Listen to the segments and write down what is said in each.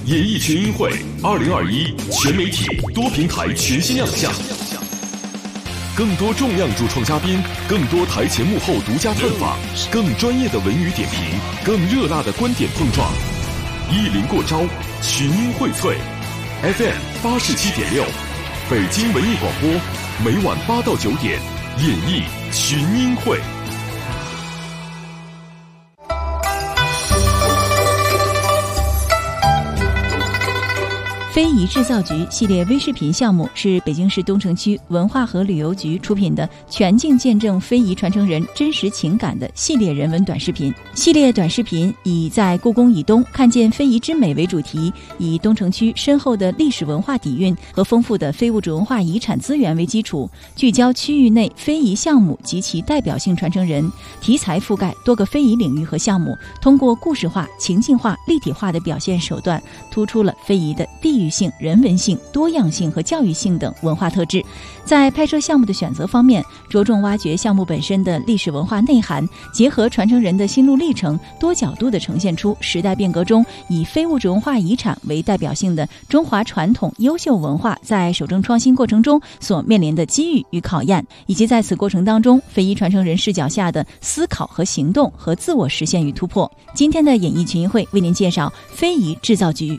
演艺群英会2021全媒体多平台全新亮相，更多重量主创嘉宾，更多台前幕后独家探访，更专业的文娱点评，更热辣的观点碰撞。一零过招，群英荟萃 FM 87.6，北京文艺广播，每晚8到9点，演艺群英会。 非遗制造局系列微视频项目是北京市东城区文化和旅游局出品的全境见证非遗传承人真实情感的系列人文短视频。系列短视频以在故宫以东看见非遗之美为主题，以东城区深厚的历史文化底蕴和丰富的非物质文化遗产资源为基础，聚焦区域内非遗项目及其代表性传承人，题材覆盖多个非遗领域和项目，通过故事化、情境化、立体化的表现手段，突出了非遗的地域性、人文性、多样性和教育性等文化特质。在拍摄项目的选择方面，着重挖掘项目本身的历史文化内涵，结合传承人的心路历程，多角度地呈现出时代变革中以非物质文化遗产为代表性的中华传统优秀文化在守正创新过程中所面临的机遇与考验，以及在此过程当中非遗传承人视角下的思考和行动和自我实现与突破。今天的演艺群英会为您介绍非遗制造局。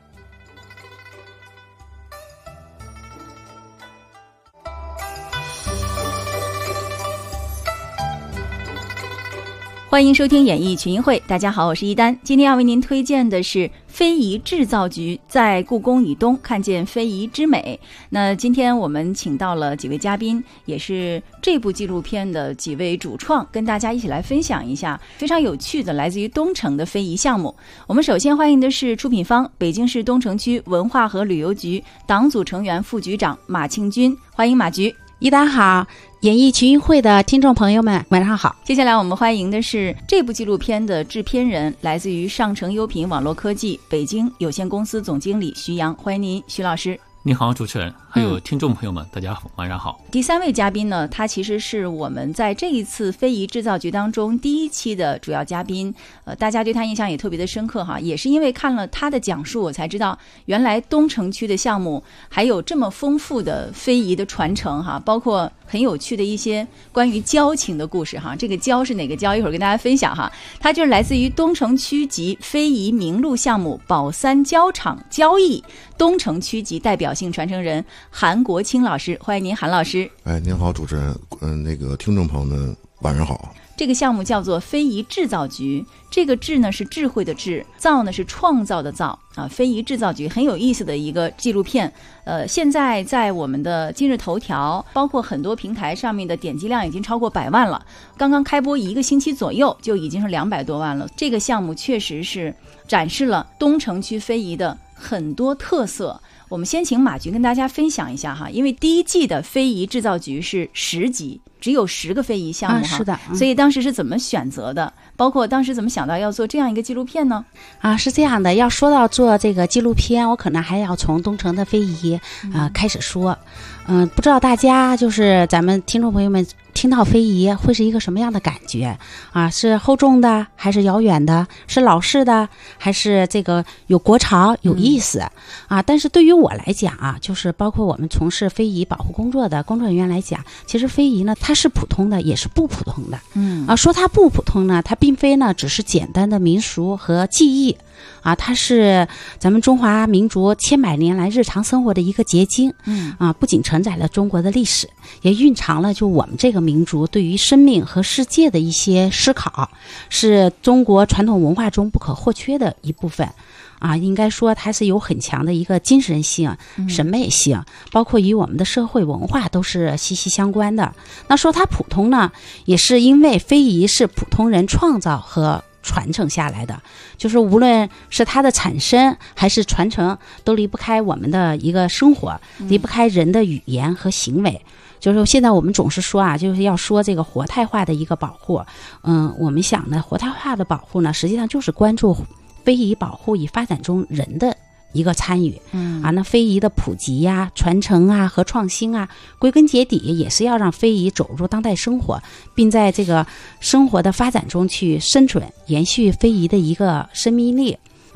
欢迎收听演艺群英会，大家好，我是一丹。今天要为您推荐的是非遗制造局在故宫以东看见非遗之美。那今天我们请到了几位嘉宾，也是这部纪录片的几位主创，跟大家一起来分享一下非常有趣的来自于东城的非遗项目。我们首先欢迎的是出品方北京市东城区文化和旅游局党组成员副局长马庆军，欢迎马局。 一丹好，演艺群英会的听众朋友们晚上好。 接下来我们欢迎的是这部纪录片的制片人，来自于上城优品网络科技北京有限公司总经理徐阳，欢迎您，徐老师。 你好，主持人，还有听众朋友们，大家好，晚上好。 第三位嘉宾呢，他其实是我们在这一次非遗制造局当中第一期的主要嘉宾，大家对他印象也特别的深刻哈，也是因为看了他的讲述，我才知道原来东城区的项目还有这么丰富的非遗的传承哈，包括很有趣的一些关于交情的故事哈。这个交是哪个交？一会儿跟大家分享哈。它就是来自于东城区级非遗名录项目宝三交厂交易东城区级代表性传承人韩国清老师，欢迎您，韩老师。 您好，主持人，那个听众朋友们，晚上好。 这个项目叫做非遗制造局，这个智呢是智慧的智，造呢是创造的造啊。非遗制造局很有意思的一个纪录片，现在在我们的今日头条，包括很多平台上面的点击量已经超过100万了。刚刚开播1个星期左右，就已经是200多万了。这个项目确实是展示了东城区非遗的很多特色。我们先请马局跟大家分享一下哈，因为第一季的非遗制造局是10集，只有10个非遗项目哈， 是的， 所以当时是怎么选择的？包括当时怎么想到要做这样一个纪录片呢？ 是这样的，要说到做这个纪录片，我可能还要从东城的非遗开始说。不知道大家就是咱们听众朋友们听到非遗会是一个什么样的感觉啊？是厚重的，还是遥远的？是老式的，还是这个有国潮、有意思啊？但是对于我来讲啊，就是包括我们从事非遗保护工作的工作人员来讲，其实非遗呢，它是普通的，也是不普通的。说它不普通呢，它并非呢只是简单的民俗和技艺。它是咱们中华民族千百年来日常生活的一个结晶。不仅承载了中国的历史，也蕴藏了就我们这个民族对于生命和世界的一些思考，是中国传统文化中不可或缺的一部分。应该说它是有很强的一个精神性、审美性，包括与我们的社会文化都是息息相关的。那说它普通呢，也是因为非遗是普通人创造和传承下来的，就是无论是它的产生还是传承，都离不开我们的一个生活，离不开人的语言和行为。就是现在我们总是说就是要说这个活态化的一个保护。我们想呢，活态化的保护呢，实际上就是关注非遗保护与发展中人的一个参与。那非遗的普及呀、传承啊和创新啊，归根结底也是要让非遗走入当代生活，并在这个生活的发展中去生存，延续非遗的一个生命力。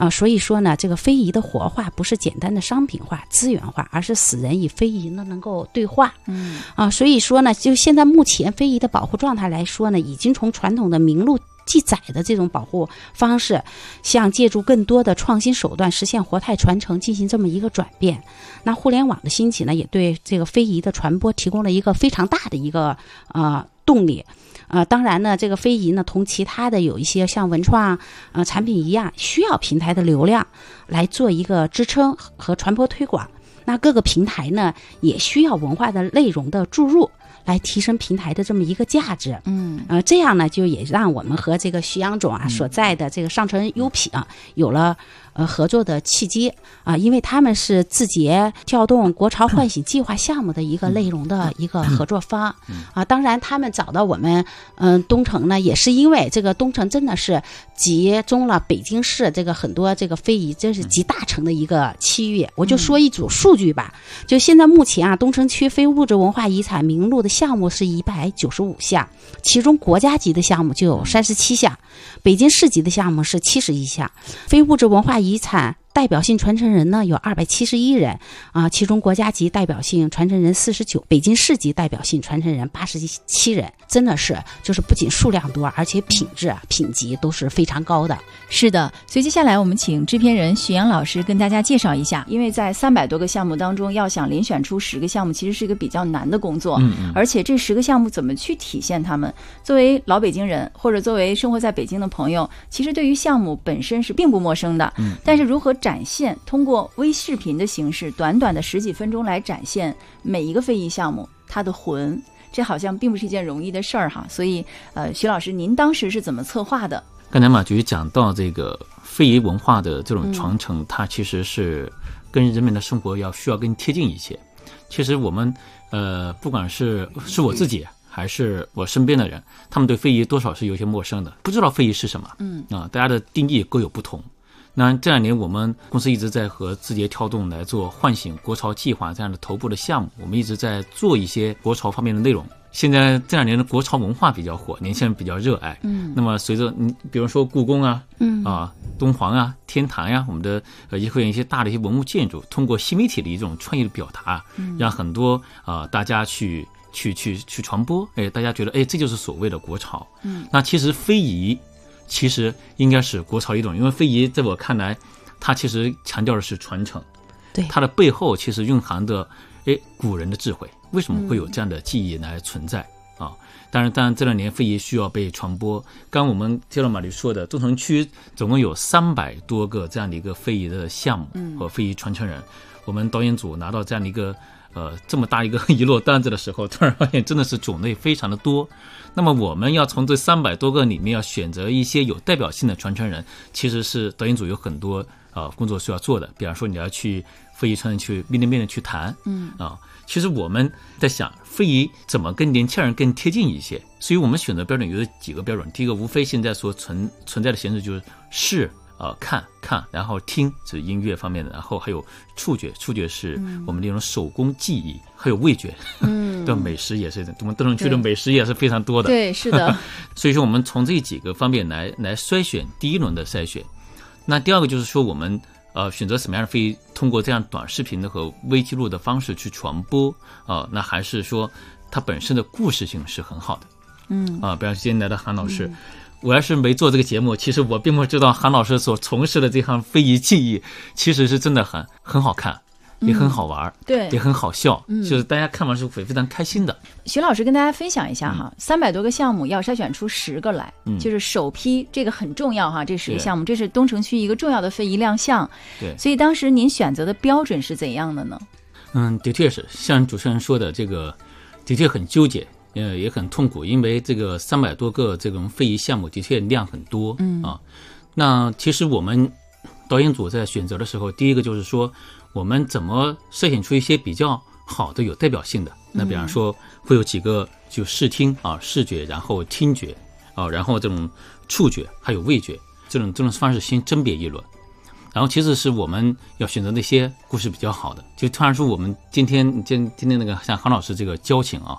所以说呢，这个非遗的活化不是简单的商品化、资源化，而是使人与非遗呢能够对话。所以说呢，就现在目前非遗的保护状态来说呢，已经从传统的名录记载的这种保护方式，向借助更多的创新手段实现活态传承进行这么一个转变。那互联网的兴起呢，也对这个非遗的传播提供了一个非常大的一个动力。当然呢，这个非遗呢，同其他的有一些像文创产品一样，需要平台的流量来做一个支撑和传播推广。那各个平台呢，也需要文化的内容的注入，来提升平台的这么一个价值。这样呢，就也让我们和这个徐阳总所在的这个上城优品有了合作的契机因为他们是字节跳动国潮唤醒计划项目的一个内容的一个合作方当然他们找到我们东城呢，也是因为这个东城真的是集中了北京市这个很多这个非遗，这是集大成的一个区域。我就说一组数据吧，就现在目前东城区非物质文化遗产名录的项目是195项，其中国家级的项目就有37项，北京市级的项目是71项，非物质文化遗产代表性传承人呢有271人其中国家级代表性传承人49，北京市级代表性传承人87人，真的是就是不仅数量多，而且品质品级都是非常高的。 是的，所以接下来我们请制片人许阳老师跟大家介绍一下，因为在300多个项目当中，要想遴选出10个项目，其实是一个比较难的工作。而且这10个项目怎么去体现他们？作为老北京人，或者作为生活在北京的朋友，其实对于项目本身是并不陌生的。但是如何展现，通过微视频的形式，短短的10几分钟来展现每一个非遗项目它的魂，这好像并不是一件容易的事儿哈。所以徐老师，您当时是怎么策划的？ 刚才马局讲到这个非遗文化的这种传承，它其实是跟人们的生活需要更贴近一些。其实我们不管是我自己还是我身边的人，他们对非遗多少是有些陌生的，不知道非遗是什么。大家的定义各有不同。那这2年我们公司一直在和字节跳动来做唤醒国潮计划这样的头部的项目，我们一直在做一些国潮方面的内容。现在这2年的国潮文化比较火，年轻人比较热爱。那么随着比如说故宫东皇天坛我们的也会有一些大的一些文物建筑，通过新媒体的一种创意的表达，让很多大家去传播，大家觉得这就是所谓的国潮。那其实非遗其实应该是国潮一种，因为非遗在我看来，它其实强调的是传承， 对， 它的背后其实蕴含的古人的智慧，为什么会有这样的记忆来存在当然这2年非遗需要被传播。刚我们接到马律说的，东城区总共有300多个这样的一个非遗的项目和非遗传承人。我们导演组拿到这样的一个这么大一摞单子的时候，突然发现真的是种类非常的多。那么我们要从这300多个里面要选择一些有代表性的传承人，其实是导演组有很多工作需要做的。比方说你要去非遗传承去面对面的去谈其实我们在想非遗怎么跟年轻人更贴近一些，所以我们选择标准有几个标准。第一个无非现在所存在的形式就是视看，然后听是音乐方面的，然后还有触觉是我们那种手工技艺，还有味觉的美食也是，我们东城区的美食也是非常多的。 对，是的。 所以说我们从这几个方面来筛选第一轮的筛选。那第二个就是说我们选择什么样的非遗，通过这样短视频的和微记录的方式去传播那还是说它本身的故事性是很好的。比方今天来的韩老师，我要是没做这个节目，其实我并不知道韩老师所从事的这项非遗技艺其实是真的很好看，也很好玩， 对， 也很好笑，就是大家看完是会非常开心的。 徐老师跟大家分享一下哈，300多个项目要筛选出10个来，就是首批这个很重要哈，这10个项目这是东城区一个重要的非遗亮相。 对， 所以当时您选择的标准是怎样的呢？ 的确是像主持人说的，这个的确很纠结。也很痛苦，因为这个300多个这种非遗项目的确量很多那其实我们导演组在选择的时候，第一个就是说我们怎么筛选出一些比较好的有代表性的。那比方说会有几个就视听视觉，然后听觉然后这种触觉还有味觉，这种方式先甄别一轮。然后其次是我们要选择那些故事比较好的，就突然说我们今天那个像韩老师这个交情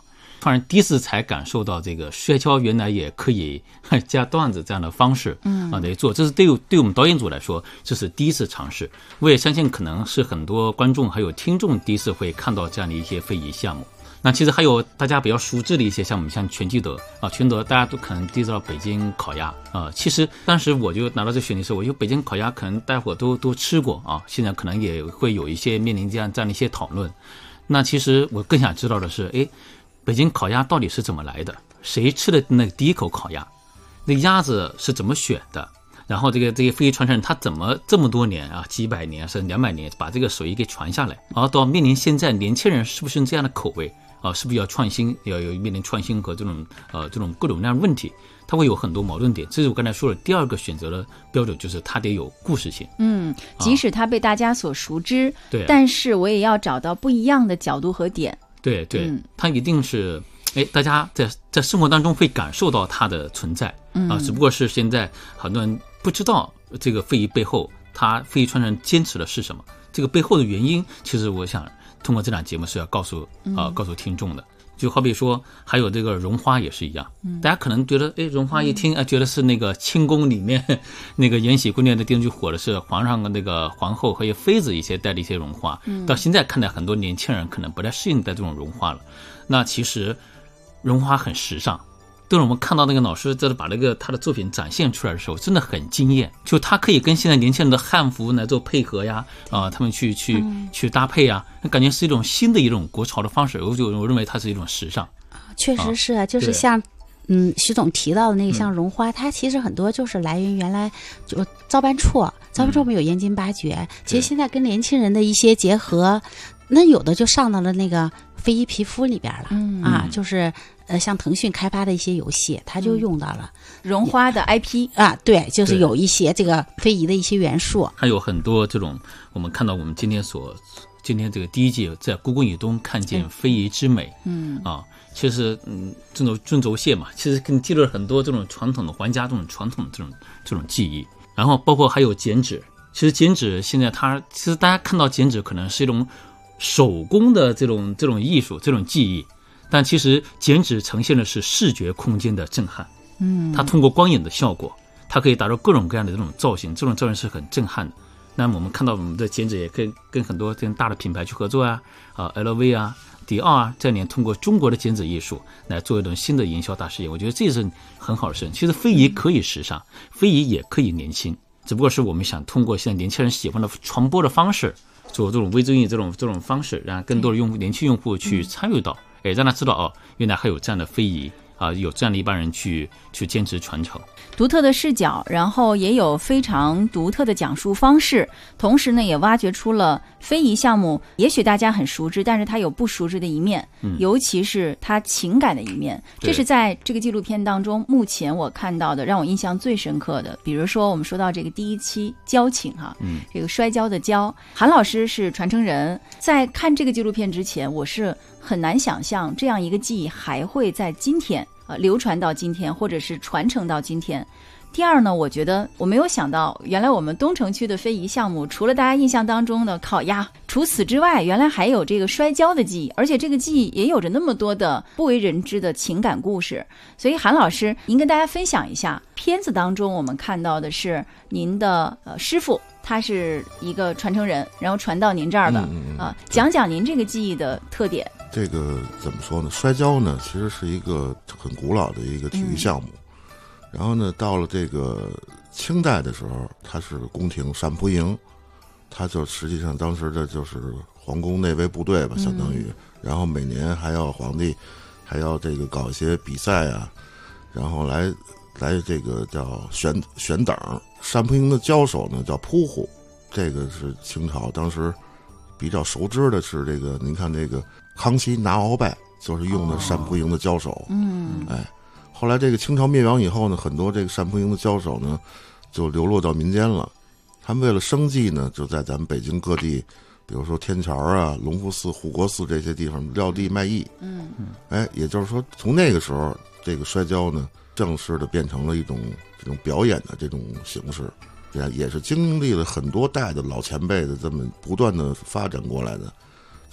突然第一次才感受到这个摔跤原来也可以加段子这样的方式来做，这是对我们导演组来说这是第一次尝试。我也相信可能是很多观众还有听众第一次会看到这样的一些非遗项目。那其实还有大家比较熟知的一些项目，像全聚德全聚德大家都可能第一次知道北京烤鸭其实当时我就拿到这选题的时候，我觉得北京烤鸭可能大伙都吃过现在可能也会有一些面临这样的一些讨论。那其实我更想知道的是，北京烤鸭到底是怎么来的？谁吃的那个第一口烤鸭？那个鸭子是怎么选的？然后这些非遗传承人他怎么这么多年几百年甚至200年把这个手艺给传下来，然后到面临现在年轻人是不是这样的口味是不是要创新，要有面临创新和这种各种各样的问题，它会有很多矛盾点。这是我刚才说的第二个选择的标准，就是它得有故事性。 即使它被大家所熟知， 对， 但是我也要找到不一样的角度和点。 对，它一定是大家在生活当中会感受到它的存在只不过是现在很多人不知道这个非遗背后，它非遗传承坚持的是什么，这个背后的原因，其实我想通过这档节目是要告诉听众的。就好比说还有这个绒花也是一样，大家可能觉得绒花一听觉得是那个清宫里面那个延禧宫殿的电视剧火的是皇上的那个皇后和妃子一些戴的一些绒花，到现在看来很多年轻人可能不太适应戴这种绒花了。那其实绒花很时尚，当我们看到那个老师在把他的作品展现出来的时候，真的很惊艳。就他可以跟现在年轻人的汉服来做配合呀，他们去搭配呀，感觉是一种新的一种国潮的方式。我认为它是一种时尚。 确实是，就是像徐总提到的那个像绒花，它其实很多就是来源原来就糟斑处我们有燕京八绝，其实现在跟年轻人的一些结合，那有的就上到了那个非遗皮肤里边了就是像腾讯开发的一些游戏，它就用到了绒花的 IP 对，就是有一些这个非遗的一些元素， 还有很多这种我们看到我们今天这个第一季在故宫以东看见非遗之美其实尊轴蟹嘛，其实跟记录了很多这种传统的皇家这种传统的这种技艺。然后包括还有剪纸，其实剪纸现在其实大家看到剪纸可能是一种手工的这种艺术这种技艺，但其实剪纸呈现的是视觉空间的震撼它通过光影的效果，它可以达到各种各样的这种造型，这种造型是很震撼的。那么我们看到我们的剪纸也跟很多这样大的品牌去合作LV 迪奥这两年通过中国的剪纸艺术来做一种新的营销大事业，我觉得这是很好的事情。其实非遗可以时尚，非遗也可以年轻，只不过是我们想通过现在年轻人喜欢的传播的方式，做这种微综艺这种方式，让更多的年轻用户去参与到，让他知道原来还有这样的非遗有这样的一帮人去坚持传承。 独特的视角，然后也有非常独特的讲述方式，同时呢也挖掘出了非遗项目也许大家很熟知，但是它有不熟知的一面尤其是它情感的一面，这是在这个纪录片当中目前我看到的让我印象最深刻的。比如说我们说到这个第一期交情这个摔跤的跤，韩老师是传承人，在看这个纪录片之前，我是很难想象这样一个技艺还会在今天流传到今天，或者是传承到今天。第二呢，我觉得我没有想到，原来我们东城区的非遗项目，除了大家印象当中的烤鸭，除此之外，原来还有这个摔跤的技艺，而且这个技艺也有着那么多的不为人知的情感故事。所以韩老师，您跟大家分享一下，片子当中我们看到的是您的师傅，他是一个传承人，然后传到您这儿的讲讲您这个技艺的特点。 这个怎么说呢？摔跤呢，其实是一个很古老的一个体育项目。然后呢，到了这个清代的时候，它是宫廷善扑营，它就实际上当时的就是皇宫内卫部队吧，相当于。然后每年还要皇帝还要这个搞一些比赛然后来这个叫选等。善扑营的交手呢叫扑虎，这个是清朝当时比较熟知的是这个，您看这个康熙拿鳌拜就是用的善扑营的交手。后来这个清朝灭亡以后呢，很多这个善扑营的交手呢就流落到民间了。他们为了生计呢，就在咱们北京各地，比如说天桥隆福寺、护国寺这些地方撂地卖艺。也就是说，从那个时候，这个摔跤呢，正式的变成了一种这种表演的这种形式，也是经历了很多代的老前辈的这么不断的发展过来的。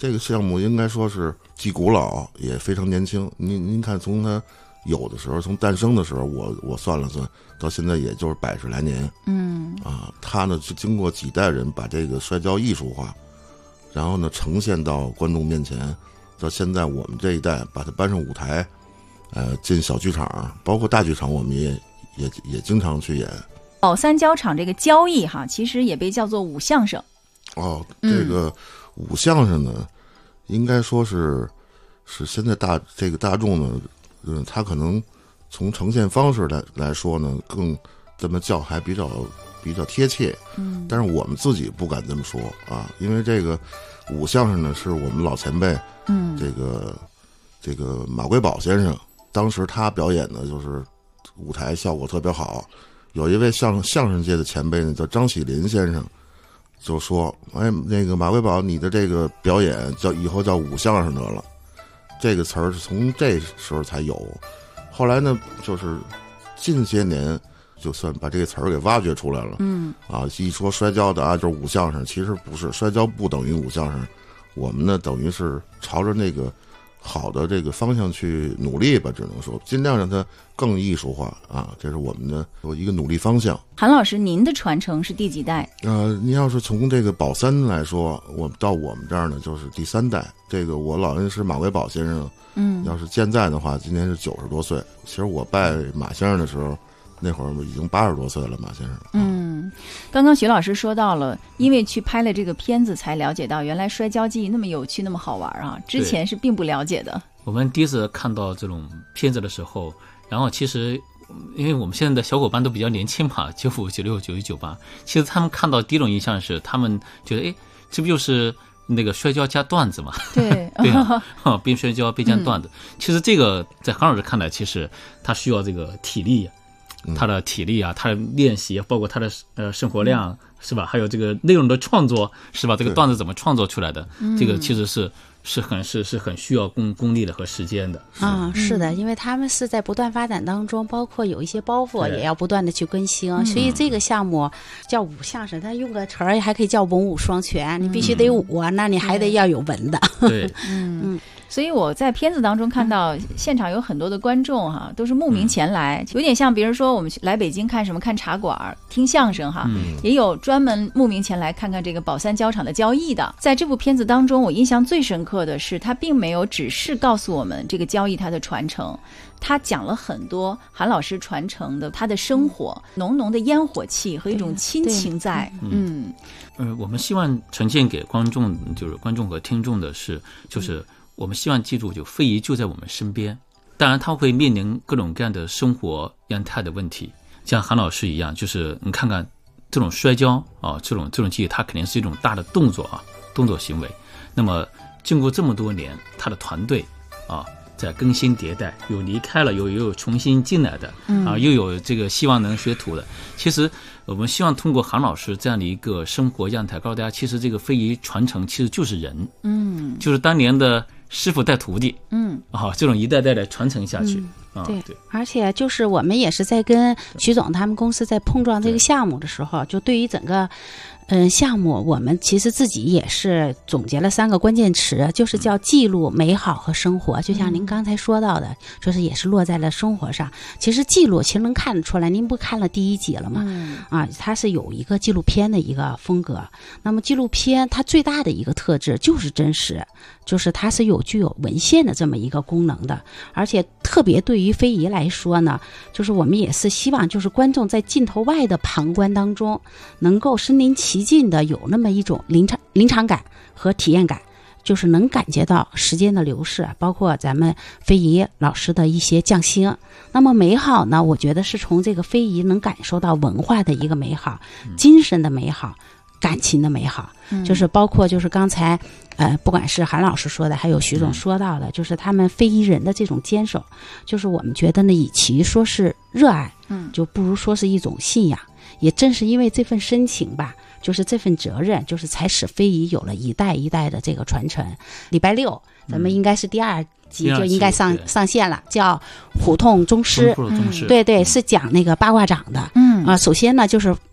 这个项目应该说是既古老也非常年轻。您看，从它有的时候，从诞生的时候，我算了算，到现在也就是110来年。它呢是经过几代人把这个摔跤艺术化，然后呢呈现到观众面前，到现在我们这一代把它搬上舞台，进小剧场，包括大剧场，我们也经常去演。 宝三跤场这个交艺哈，其实也被叫做武相声。 这个武相声呢，应该说是现在大众呢，他可能从呈现方式来说呢，更这么叫还比较贴切。但是我们自己不敢这么说啊，因为这个武相声呢，是我们老前辈，这个马贵宝先生，当时他表演的就是舞台效果特别好。有一位相声界的前辈呢，叫张喜林先生，就说：“那个马贵宝，你的这个表演以后叫武相声得了。”这个词儿是从这时候才有。后来呢，就是近些年，就算把这个词儿给挖掘出来了。一说摔跤的就是武相声，其实不是，摔跤不等于武相声。我们呢，等于是朝着那个好的这个方向去努力吧，只能说尽量让它更艺术化啊，这是我们的一个努力方向。 韩老师，您的传承是第几代？ 您要是从这个宝三来说，到我们这儿呢就是第3代。这个我老恩师马维宝先生，要是健在的话，今年是90多岁。其实我拜马先生的时候，那会儿已经80多岁了，马先生。 刚刚徐老师说到了，因为去拍了这个片子，才了解到原来摔跤技艺那么有趣，那么好玩啊！之前是并不了解的。 我们第一次看到这种片子的时候，然后其实因为我们现在的小伙伴都比较年轻嘛，95、96、97、98，其实他们看到第一种印象是，他们觉得这不就是那个摔跤加段子嘛？ 对对啊，边摔跤边加段子。其实这个在韩老师看来，其实他需要这个体力。他的体力啊，他的练习，包括他的生活量，是吧？还有这个内容的创作，是吧？这个段子怎么创作出来的？这个其实是很需要功力的和时间的。 是的，因为他们是在不断发展当中，包括有一些包袱也要不断的去更新，所以这个项目叫武相声，它用个词儿还可以叫文武双全，你必须得武，那你还得要有文的。 对， 所以我在片子当中看到现场有很多的观众都是慕名前来，有点像比如说我们来北京看茶馆听相声也有专门慕名前来看看这个宝三跤场的交艺的。在这部片子当中，我印象最深刻的是他并没有只是告诉我们这个交艺它的传承，他讲了很多韩老师传承的他的生活，浓浓的烟火气和一种亲情在。 我们希望呈现给观众，就是观众和听众的是，就是我们希望记住，就非遗就在我们身边。当然，他会面临各种各样的生活样态的问题，像韩老师一样，就是你看看这种摔跤这种技艺，它肯定是一种大的动作动作行为。那么经过这么多年，他的团队在更新迭代，有离开了，有重新进来的又有这个希望能学徒的。其实我们希望通过韩老师这样的一个生活样态，告诉大家，其实这个非遗传承其实就是人，就是当年的师傅带徒弟，这种一代代的传承下去。 对，而且就是我们也是在跟徐总他们公司在碰撞这个项目的时候，就对于整个项目，我们其实自己也是总结了3个关键词，就是叫记录、美好和生活。就像您刚才说到的，就是也是落在了生活上。其实记录其实能看得出来，您不看了第1集了吗？它是有一个纪录片的一个风格。那么纪录片它最大的一个特质就是真实，就是它是具有文献的这么一个功能的。而且特别对于非遗来说呢，就是我们也是希望就是观众在镜头外的旁观当中，能够身临其境的有那么一种临场感和体验感，就是能感觉到时间的流逝，包括咱们非遗老师的一些匠心。那么美好呢，我觉得是从这个非遗能感受到文化的一个美好，精神的美好，感情的美好，就是包括就是刚才不管是韩老师说的，还有徐总说到的，就是他们非遗人的这种坚守，就是我们觉得呢，与其说是热爱，就不如说是一种信仰。也正是因为这份深情吧，就是这份责任，就是才使非遗有了一代一代的这个传承。礼拜6咱们应该是第2集就应该上线了，叫胡同宗师。对，是讲那个八卦掌的。首先呢，就是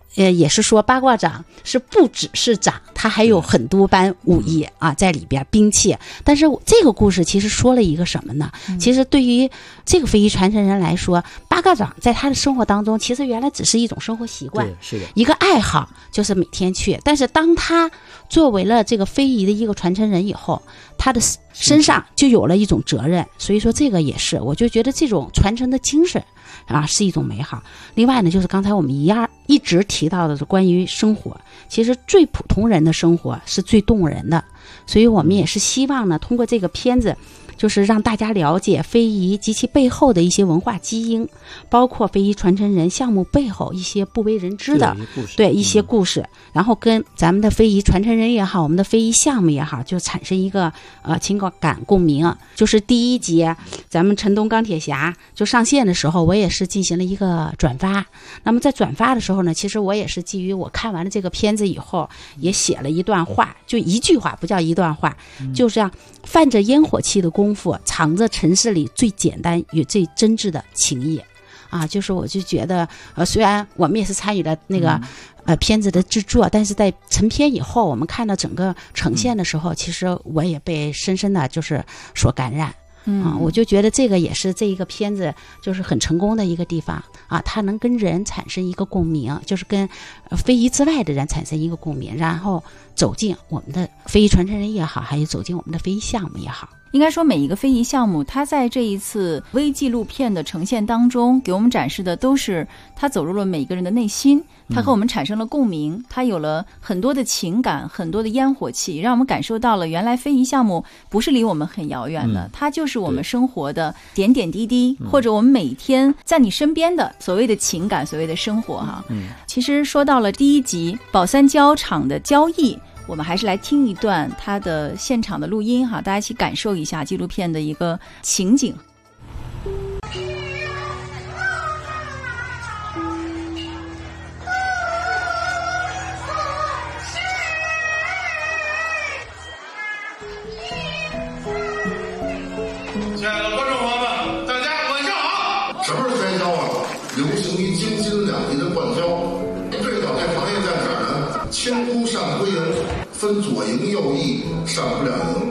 也是说八卦掌是不只是掌，它还有很多般武艺啊在里边，兵器。但是这个故事其实说了一个什么呢？其实对于这个非遗传承人来说，八卦掌在他的生活当中，其实原来只是一种生活习惯， 是的， 一个爱好，就是每天去。但是当他作为了这个非遗的一个传承人以后，他的身上就有了一种责任。所以说这个也是，我就觉得这种传承的精神啊是一种美好。另外呢，就是刚才我们一直提到的是关于生活，其实最普通人的生活是最动人的，所以我们也是希望呢，通过这个片子，就是让大家了解非遗及其背后的一些文化基因，包括非遗传承人项目背后一些不为人知的一些故事，然后跟咱们的非遗传承人也好，我们的非遗项目也好，就产生一个情感共鸣。就是第一集咱们陈东钢铁侠就上线的时候，我也是进行了一个转发。那么在转发的时候呢，其实我也是基于我看完了这个片子以后，也写了一段话，就一句话，不叫一段话，就这样，泛着烟火气的功夫，藏着城市里最简单与最真挚的情谊。啊，就是我就觉得，虽然我们也是参与了那个片子的制作，但是在成片以后，我们看到整个呈现的时候，其实我也被深深的就是所感染。我就觉得这个也是这一个片子就是很成功的一个地方啊，它能跟人产生一个共鸣，就是跟非遗之外的人产生一个共鸣，然后走进我们的非遗传承人也好，还有走进我们的非遗项目也好。 应该说每一个非遗项目，它在这一次微纪录片的呈现当中，给我们展示的都是它走入了每个人的内心，它和我们产生了共鸣，它有了很多的情感，很多的烟火气，让我们感受到了原来非遗项目不是离我们很遥远的，它就是我们生活的点点滴滴，或者我们每天在你身边的所谓的情感，所谓的生活哈。其实说到了第一集宝三胶厂的交易，我们还是来听一段它的现场的录音哈，大家一起感受一下纪录片的一个情景。 亲爱的观众朋友们，大家晚上好。 什么是摔跤啊？流行于京津两地的灌胶。最早这行业在哪儿呢？千姑扇不赢，分左营右翼，扇不了赢。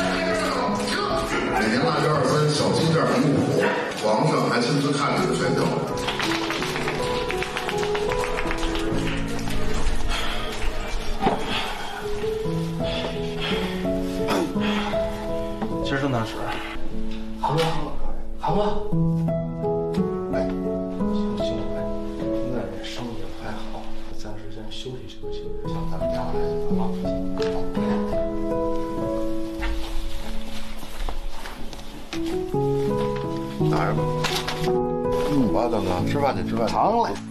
每年腊月23，小金店比武，皇上还亲自看这个摔跤。 今儿正当时，好了，好了。哎，行，现在这生意也不太好，暂时先休息休息，向咱们家来好不好？ 拿着吧。好啊，大哥，吃饭去，吃饭去。 尝来。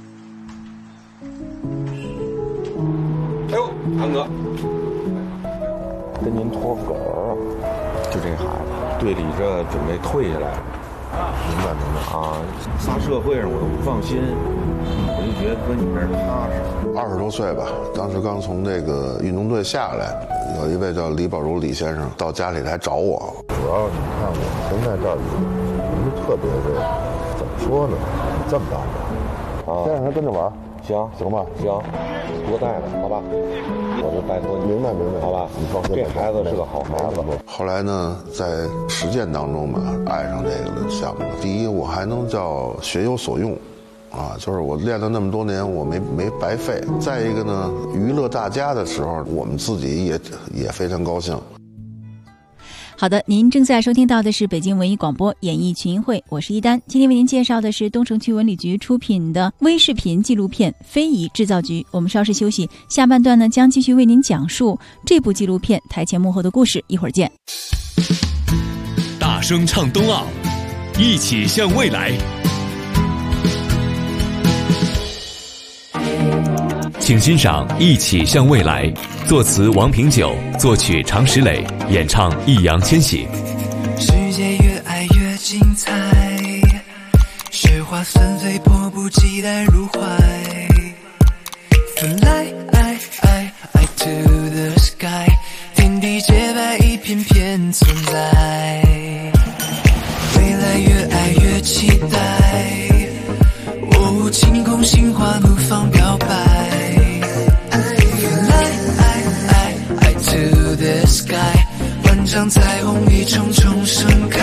哎呦，堂哥， 跟您托个儿，就这孩子队里这准备退下来了。 明白啊，仨社会上我都不放心，我就觉得搁你这儿踏实。 20多岁吧，当时刚从这个运动队下来，有一位叫李宝如李先生到家里来找我。 主要你看我们现在这儿不是特别的，怎么说呢？这么办吧，先让他跟着玩，行吧，行，多带着，好吧？我就拜托你，明白，好吧？你放心，这孩子是个好孩子。 后来呢，在实践当中吧，爱上这个项目了。第一，我还能叫学有所用。啊，就是我练了那么多年，我没白费。再一个呢，娱乐大家的时候，我们自己也非常高兴。 好的，您正在收听到的是北京文艺广播演艺群英会，我是一丹。今天为您介绍的是东城区文旅局出品的微视频纪录片《非遗制造局》。我们稍事休息，下半段呢将继续为您讲述这部纪录片台前幕后的故事。一会儿见。 大声唱冬奥，一起向未来。请欣赏《一起向未来》，作词王平久，作曲常石磊，演唱易烊千玺。 世界越爱越精彩，雪花纷飞，迫不及待入怀。Fly to the sky， 天地洁白，一片片存在。未来越爱越期待。 步清空心花怒放表白。Fly to the sky， 万丈彩虹一重重盛开。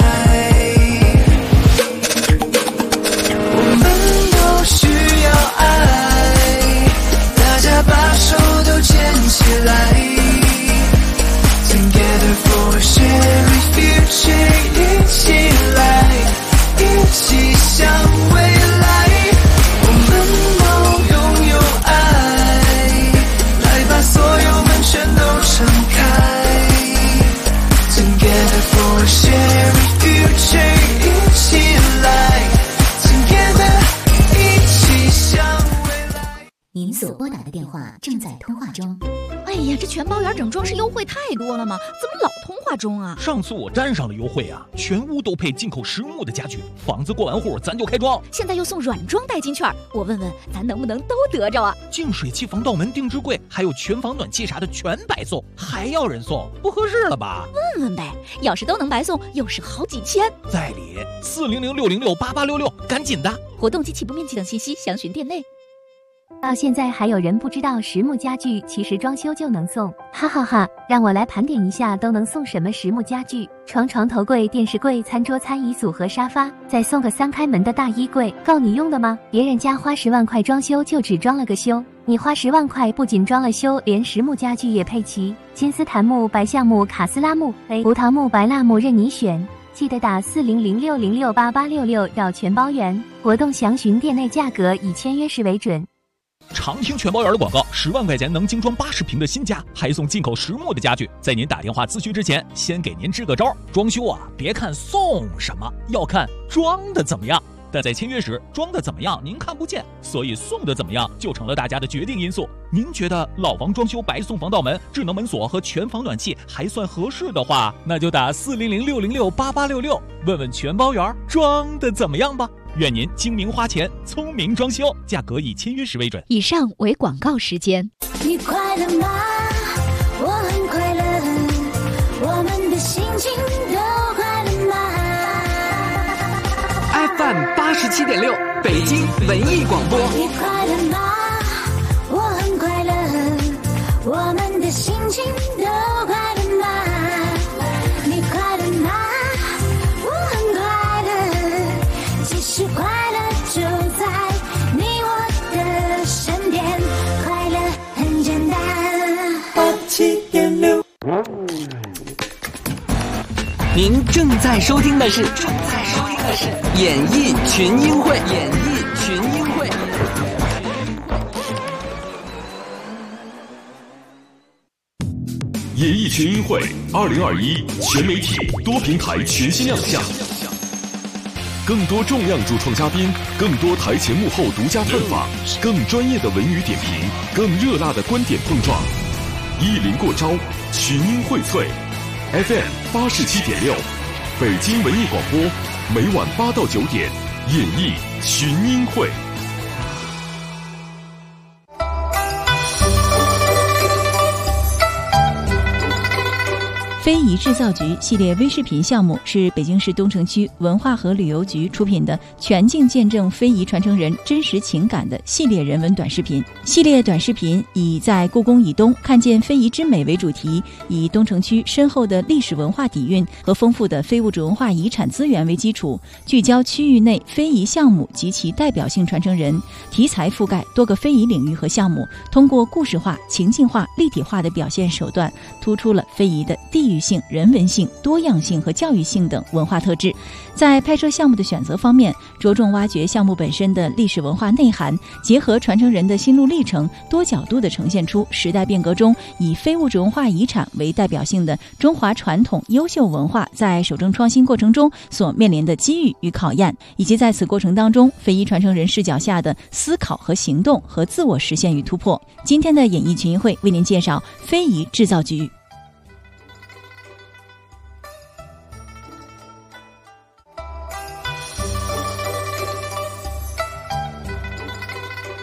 我们都需要爱，大家把手都牵起来。Together for a shared future， 一起来，一起向未来。我们都拥有爱，来把所有门全都敞开。Together for a shared future， 一起来 ，Together 一起向未来。 您所拨打的电话正在通话中。 哎呀，这全包圆整装饰优惠太多了吗？怎么老通话中啊？ 上次我沾上了优惠啊，全屋都配进口实木的家具，房子过完户咱就开装。 现在又送软装代金券，我问问咱能不能都得着啊？ 净水器、防盗门、定制柜，还有全房暖气啥的全白送，还要人送，不合适了吧？ 问问呗，要是都能白送，又是好几千。 在理，400-606-8866，赶紧的！ 活动及起步面积等信息详询店内。 到现在还有人不知道实木家具其实装修就能送，哈哈哈！让我来盘点一下都能送什么实木家具：床头柜、电视柜、餐桌、餐椅组合、沙发，再送个3开门的大衣柜，够你用的吗？别人家花10万块装修就只装了个修，你花10万块不仅装了修，连实木家具也配齐，金丝檀木、白橡木、卡斯拉木、胡桃木、白蜡木任你选。记得打400-606-8866绕全包圆，活动详询店内价格，以签约时为准。 常听全包圆的广告，10万块钱能精装80平的新家，还送进口实木的家具。在您打电话咨询之前，先给您支个招：装修啊，别看送什么，要看装的怎么样。但在签约时，装的怎么样您看不见，所以送的怎么样就成了大家的决定因素。您觉得老房装修白送防盗门、智能门锁和全房暖气还算合适的话，那就打400-606-8866，问问全包圆装的怎么样吧。愿您精明花钱，聪明装修，价格以签约时为准。 以上为广告时间。 你快乐吗？我很快乐，我们的心情都快乐吗？ FM87.6，北京文艺广播。 你快乐吗？我很快乐，我们的心情都快乐吗？你快乐吗？我很快乐，其实快乐就在你我的身边，快乐很简单。 87.6，您正在收听的是演艺群英会。 演艺群英会2021全媒体多平台全新亮相，更多重量主创嘉宾，更多台前幕后独家专访，更专业的文娱点评，更热辣的观点碰撞。一临过招，群英荟萃。FM 87.6，北京文艺广播，每晚8到9点，演艺群英会。 非遗制造局系列微视频项目是北京市东城区文化和旅游局出品的全境见证非遗传承人真实情感的系列人文短视频。系列短视频以在故宫以东看见非遗之美为主题，以东城区深厚的历史文化底蕴和丰富的非物质文化遗产资源为基础，聚焦区域内非遗项目及其代表性传承人，题材覆盖多个非遗领域和项目，通过故事化、情境化、立体化的表现手段，突出了非遗的地域性、人文性、多样性和教育性等文化特质。在拍摄项目的选择方面，着重挖掘项目本身的历史文化内涵，结合传承人的心路历程，多角度地呈现出时代变革中以非物质文化遗产为代表性的中华传统优秀文化在守正创新过程中所面临的机遇与考验，以及在此过程当中非遗传承人视角下的思考和行动和自我实现与突破。今天的演艺群英会为您介绍非遗制造局。欢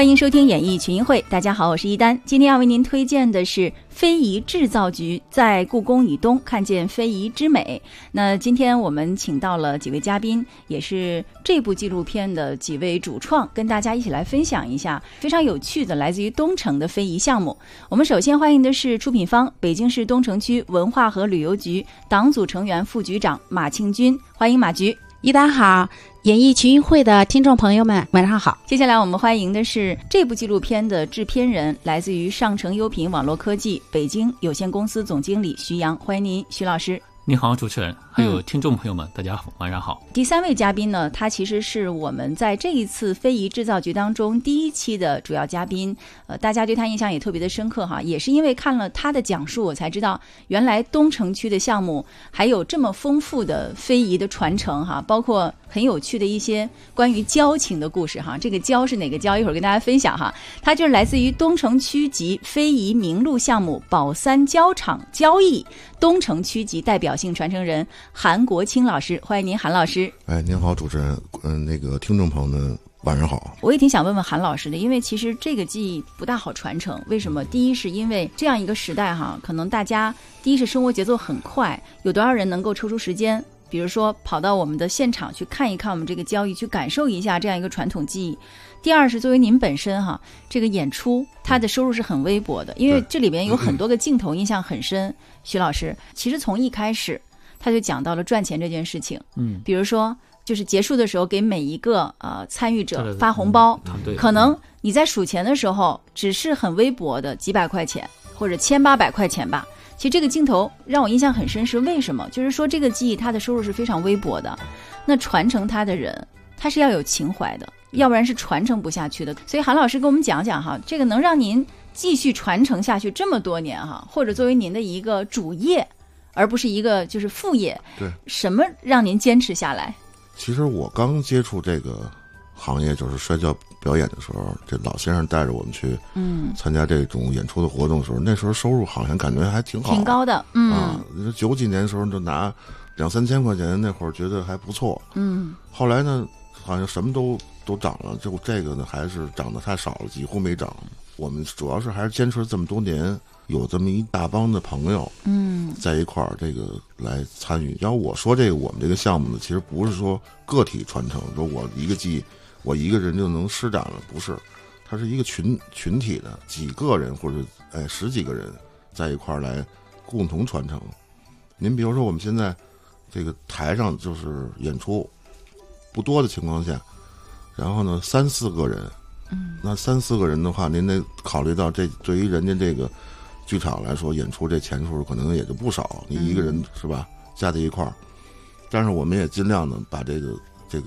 欢迎收听演艺群英会，大家好，我是一丹。今天要为您推荐的是非遗制造局在故宫以东看见非遗之美。那今天我们请到了几位嘉宾，也是这部纪录片的几位主创，跟大家一起来分享一下非常有趣的来自于东城的非遗项目。我们首先欢迎的是出品方北京市东城区文化和旅游局党组成员副局长马庆军，欢迎马局。 一丹好，演艺群英会的听众朋友们晚上好。 接下来我们欢迎的是这部纪录片的制片人，来自于上城优品网络科技北京有限公司总经理徐阳，欢迎您，徐老师。 你好，主持人，还有听众朋友们，大家晚上好。 第三位嘉宾呢，他其实是我们在这一次非遗制造局当中第一期的主要嘉宾，大家对他印象也特别的深刻哈，也是因为看了他的讲述，我才知道原来东城区的项目还有这么丰富的非遗的传承哈，包括很有趣的一些关于交情的故事哈。这个交是哪个交？一会儿跟大家分享哈。它就是来自于东城区级非遗名录项目宝三交厂交易东城区级代表性传承人韩国清老师，欢迎您，韩老师。 哎，您好，主持人，那个听众朋友们，晚上好。 我也挺想问问韩老师的，因为其实这个技艺不大好传承。为什么？第一是因为这样一个时代哈，可能大家第一是生活节奏很快，有多少人能够抽出时间？比如说跑到我们的现场去看一看我们这个交易，去感受一下这样一个传统技艺。第二是作为您本身哈，这个演出它的收入是很微薄的，因为这里边有很多个镜头印象很深。徐老师其实从一开始他就讲到了赚钱这件事情，比如说就是结束的时候给每一个参与者发红包，可能你在数钱的时候只是很微薄的几百块钱或者1800块钱吧。其实这个镜头让我印象很深，是为什么？就是说这个技艺它的收入是非常微薄的，那传承它的人他是要有情怀的，要不然是传承不下去的。所以韩老师跟我们讲讲哈，这个能让您继续传承下去这么多年哈，或者作为您的一个主业，而不是一个就是副业， 对， 什么让您坚持下来？ 其实我刚接触这个行业，就是摔跤表演的时候，这老先生带着我们去参加这种演出的活动的时候，那时候收入好像感觉还挺好， 挺高的。 90几年的时候就拿2-3千块钱，那会儿觉得还不错。后来呢，好像什么都涨了，就这个呢还是涨得太少了，几乎没涨。我们主要是还是坚持这么多年，有这么一大帮的朋友，在一块儿这个来参与。要我说这个我们这个项目呢，其实不是说个体传承，说我一个技我一个人就能施展了，不是，它是一个群体的几个人或者10几个人在一块儿来共同传承。您比如说我们现在这个台上就是演出不多的情况下，然后呢3-4个人，那3-4个人的话，您得考虑到这对于人家这个剧场来说，演出这钱数可能也就不少，你一个人是吧，加在一块儿。但是我们也尽量的把这个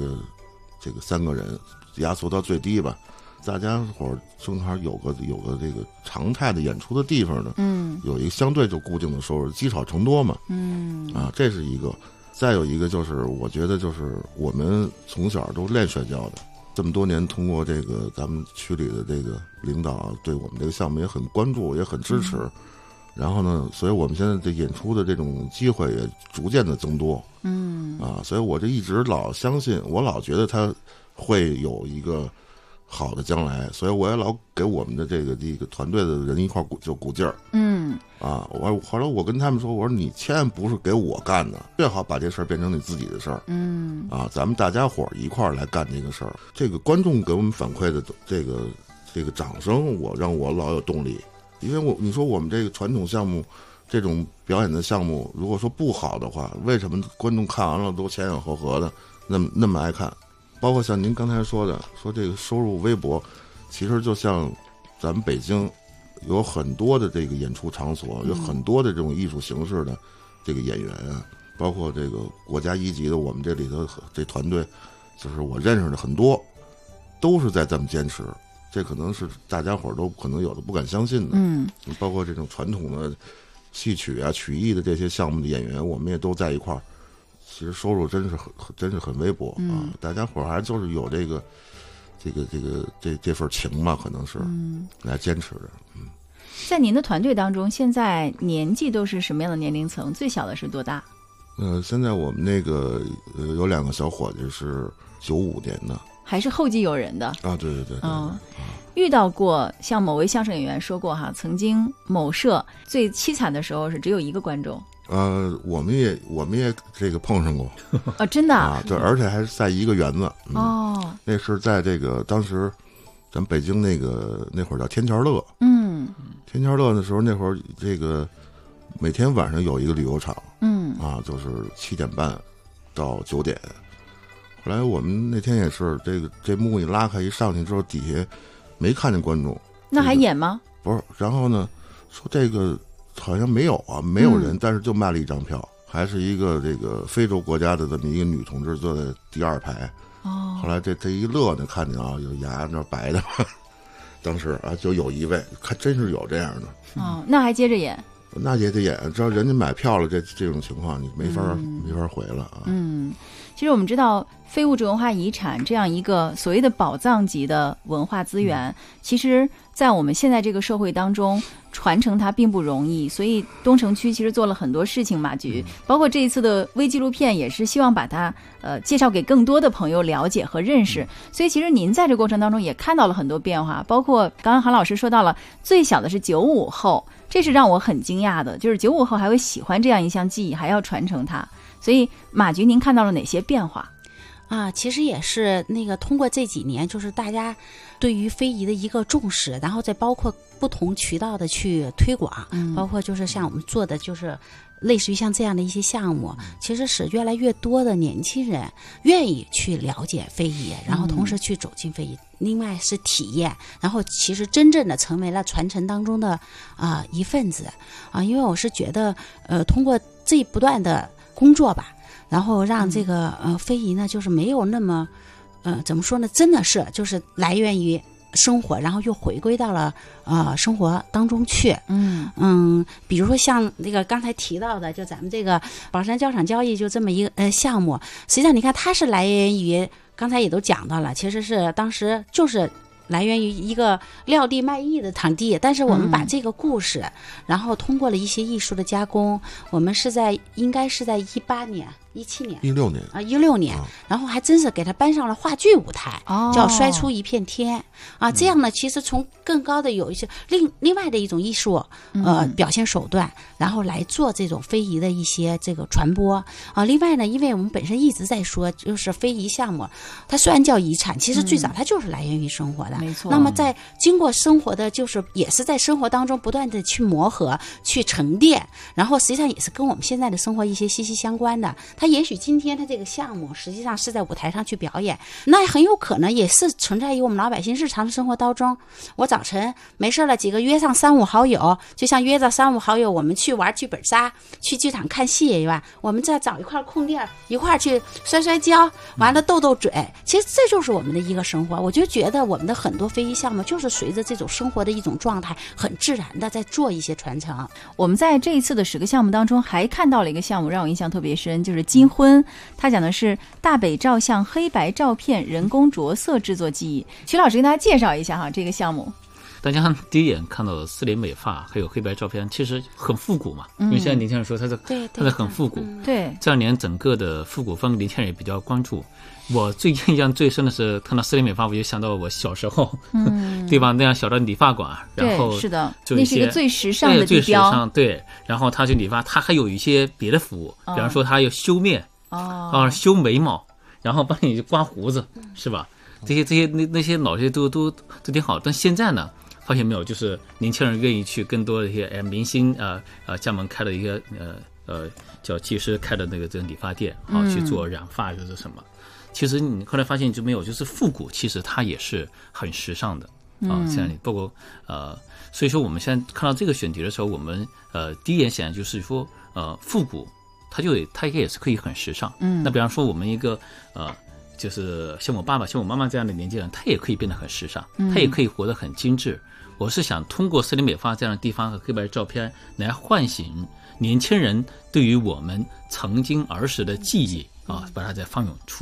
3个人压缩到最低吧，大家伙儿正好有个这个常态的演出的地方呢，有一个相对就固定的收入，积少成多嘛，这是一个。再有一个就是，我觉得就是我们从小都练摔跤的，这么多年通过这个咱们区里的这个领导对我们这个项目也很关注，也很支持，然后呢，所以我们现在这演出的这种机会也逐渐的增多，所以我这一直老相信，我老觉得他会有一个好的将来，所以我也老给我们的这个团队的人一块鼓劲儿，后来我跟他们说，我说你千万不是给我干的，最好把这事儿变成你自己的事儿，咱们大家伙儿一块儿来干这个事儿。这个观众给我们反馈的这个掌声，让我老有动力，因为你说我们这个传统项目，这种表演的项目，如果说不好的话，为什么观众看完了都前仰后合的，那么爱看？包括像您刚才说的，说这个收入微薄，其实就像咱们北京有很多的这个演出场所，有很多的这种艺术形式的这个演员啊，包括这个国家一级的，我们这里头这团队，就是我认识的很多，都是在这么坚持。这可能是大家伙都可能有的不敢相信的，包括这种传统的戏曲啊、曲艺的这些项目的演员，我们也都在一块儿。其实收入真是很微薄啊！大家伙还就是有这份情吧，可能是来坚持的。 在您的团队当中，现在年纪都是什么样的年龄层？最小的是多大？ 现在我们那个有2个小伙计是95年的， 还是后继有人的啊？对。 遇到过像某位相声演员说过哈，曾经某社最凄惨的时候是只有一个观众。 我们也这个碰上过真的啊，对，而且还是在一个园子。那是在这个当时咱北京那会儿叫天桥乐。天桥乐的时候，那会儿这个每天晚上有一个旅游场。就是7点半到9点。后来我们那天也是这幕一拉开一上去之后，底下没看见观众。 那还演吗？ 不是，然后呢说这个好像没有啊，没有人，但是就卖了一张票，还是一个这个非洲国家的这么一个女同志坐在第2排。后来这一乐呢，看见啊有牙那白的，当时啊就有一位，看真是有这样的。 那还接着演？ 那也得演，只要人家买票了，这种情况你没法回了啊。 其实我们知道非物质文化遗产这样一个所谓的宝藏级的文化资源，其实在我们现在这个社会当中传承它并不容易，所以东城区其实做了很多事情，马局包括这一次的微纪录片也是希望把它介绍给更多的朋友了解和认识。所以其实您在这个过程当中也看到了很多变化，包括刚刚韩老师说到了最小的是95后，这是让我很惊讶的，就是95后还会喜欢这样一项技艺，还要传承它。所以马局您看到了哪些变化？ 其实也是通过这几年，就是大家对于非遗的一个重视，然后再包括不同渠道的去推广，包括就是像我们做的就是类似于像这样的一些项目，其实使越来越多的年轻人愿意去了解非遗，然后同时去走进非遗。另外是体验，然后其实真正的成为了传承当中的一份子因为我是觉得通过这不断的工作吧，然后让这个非遗呢，就是没有那么怎么说呢，真的是就是来源于生活，然后又回归到了生活当中去。比如说像那个刚才提到的，就咱们这个宝山胶厂交易就这么一个项目，实际上你看它是来源于刚才也都讲到了，其实是当时就是来源于一个撂地卖艺的场地，但是我们把这个故事然后通过了一些艺术的加工，我们应该是在18年17年 16年 16年，然后还真是给它搬上了话剧舞台，叫摔出一片天这样呢其实从更高的有一些另外的一种艺术表现手段，然后来做这种非遗的一些这个传播另外呢，因为我们本身一直在说，就是非遗项目它虽然叫遗产，其实最早它就是来源于生活的，没错。那么在经过生活的，就是也是在生活当中不断的去磨合去沉淀，然后实际上也是跟我们现在的生活一些息息相关的。它也许今天它这个项目实际上是在舞台上去表演，那很有可能也是存在于我们老百姓日常的生活当中。我早晨没事了，几个约上3、5好友，就像约着3、5好友我们去玩剧本杀，去剧场看戏一样，我们再找一块空地儿一块去摔摔跤，完了斗斗嘴，其实这就是我们的一个生活。我就觉得我们的很多非遗项目就是随着这种生活的一种状态，很自然的在做一些传承。 我们在这一次的10个项目当中还看到了一个项目让我印象特别深，就是金婚，它讲的是大北照相黑白照片人工着色制作技艺。曲老师跟大家介绍一下哈这个项目。 大家第一眼看到丝联美发还有黑白照片，其实很复古嘛，因为现在年轻人说它是很复古， 对， 这2年整个的复古风年轻人也比较关注。我最印象最深的是看到丝联美发，我就想到我小时候，对吧？那样小的理发馆，然后是的， 那是一个最时尚的地标， 最时尚，对。然后他去理发，他还有一些别的服务，比方说他有修面，修眉毛，然后帮你刮胡子，是吧？这些那些老些都挺好。但现在呢，发现没有，就是年轻人愿意去更多的一些明星加盟开了一个叫技师开的那个这个理发店去做染发就是什么。其实你后来发现就没有，就是复古其实它也是很时尚的现在包括所以说我们现在看到这个选题的时候，我们第一眼想就是说复古它也是可以很时尚。那比方说我们一个就是像我爸爸像我妈妈这样的年纪人，他也可以变得很时尚，他也可以活得很精致。我是想通过丝联美发这样的地方和黑白照片来唤醒年轻人对于我们曾经儿时的记忆把它再放涌出来。